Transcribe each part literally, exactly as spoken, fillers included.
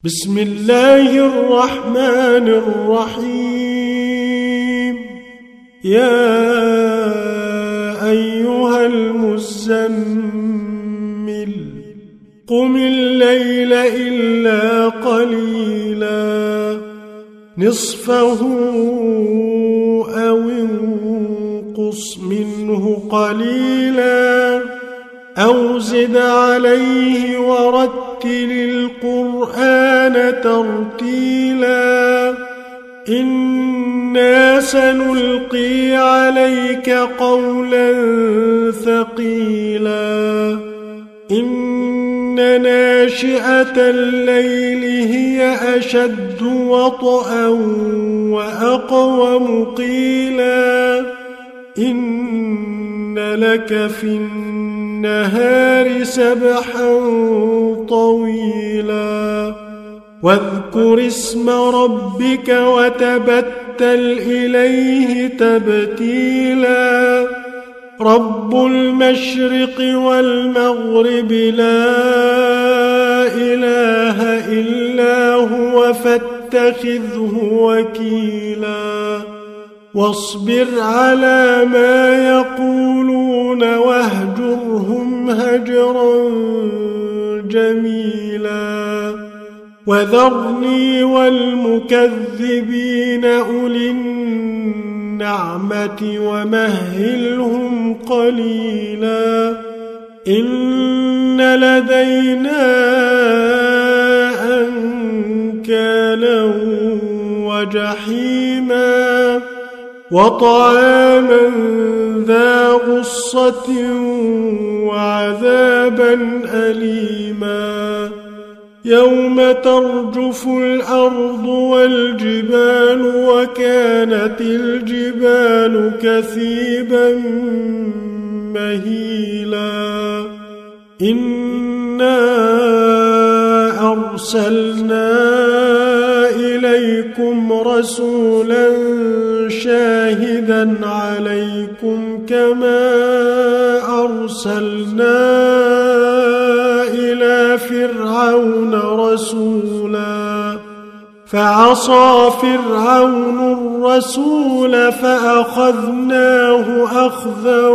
بسم الله الرحمن الرحيم. يا أيها المزمل قم الليل إلا قليلا نصفه أو انقص منه قليلا أو زد عليه ورتل القرآن ترتيلا إنا سنلقي عليك قولا ثقيلا إن ناشئة الليل هي أشد وطئا وأقوم قيلا إن لك في النهار سبحا طويلا واذكر اسم ربك وتبتل إليه تبتيلا رب المشرق والمغرب لا إله إلا هو فاتخذه وكيلا واصبر على ما يقولون واهجرهم هجرا جميلا وذرني والمكذبين أولي النعمة ومهلهم قليلا إن لدينا أنكالا وجحيما وطعاما ذا غصة وعذابا أليما يوم ترجف الأرض والجبال وكانت الجبال كثيبا مهيلا إنا أرسلنا إليكم رسولا شاهدا عليكم كما أرسلنا إلى فرعون رسولا فعصى فرعون الرسول فأخذناه أخذا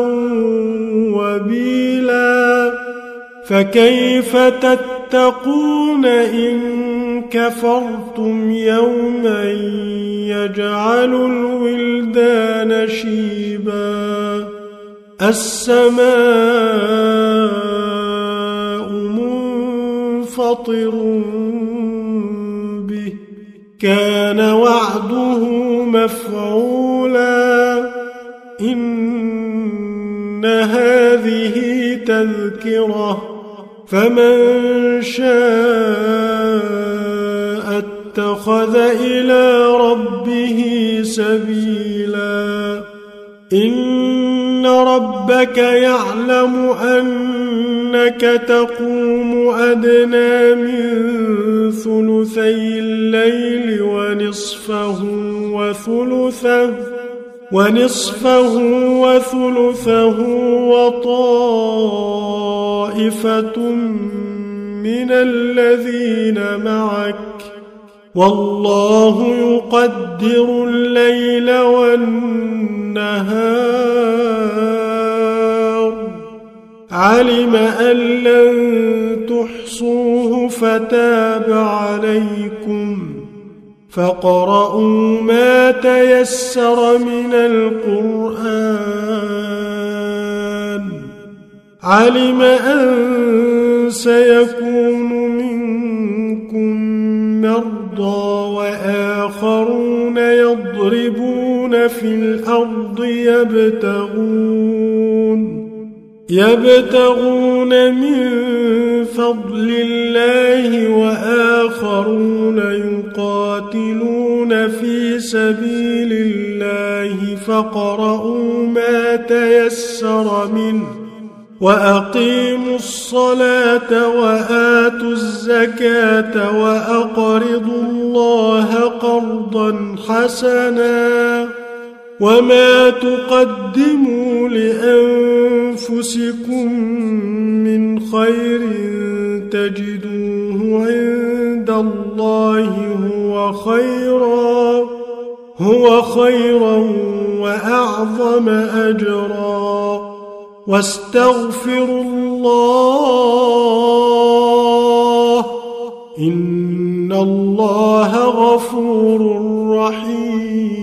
وبيلا فكيف تتقون إن كفرتم يوما يجعل الولدان شيبا السماء منفطر به كان وعده مفعولا إن هذه تذكرة فمن شاء اتخذ إلى ربه سبيلا إن ربك يعلم أنك تقوم أدنى من ثلثي الليل ونصفه وثلثه ونصفه وثلثه وطائفة من الذين معك والله يقدر الليل والنهار علم أن لن تحصوه فتاب عليكم فاقرؤوا ما تيسر من القرآن علم أن سيكون منكم مرضى وآخرون يضربون في الأرض يبتغون يبتغون من فضل الله وآخرون يقاتلون في سبيل الله فاقرؤوا ما تيسر منه وأقيموا الصلاة وآتوا الزكاة وأقرضوا الله قرضا حسنا وما تقدموا لأنفسكم من خير تجدوه عند الله هو خيرا هو خيرا وأعظم أجرا واستغفروا الله إن الله غفور رحيم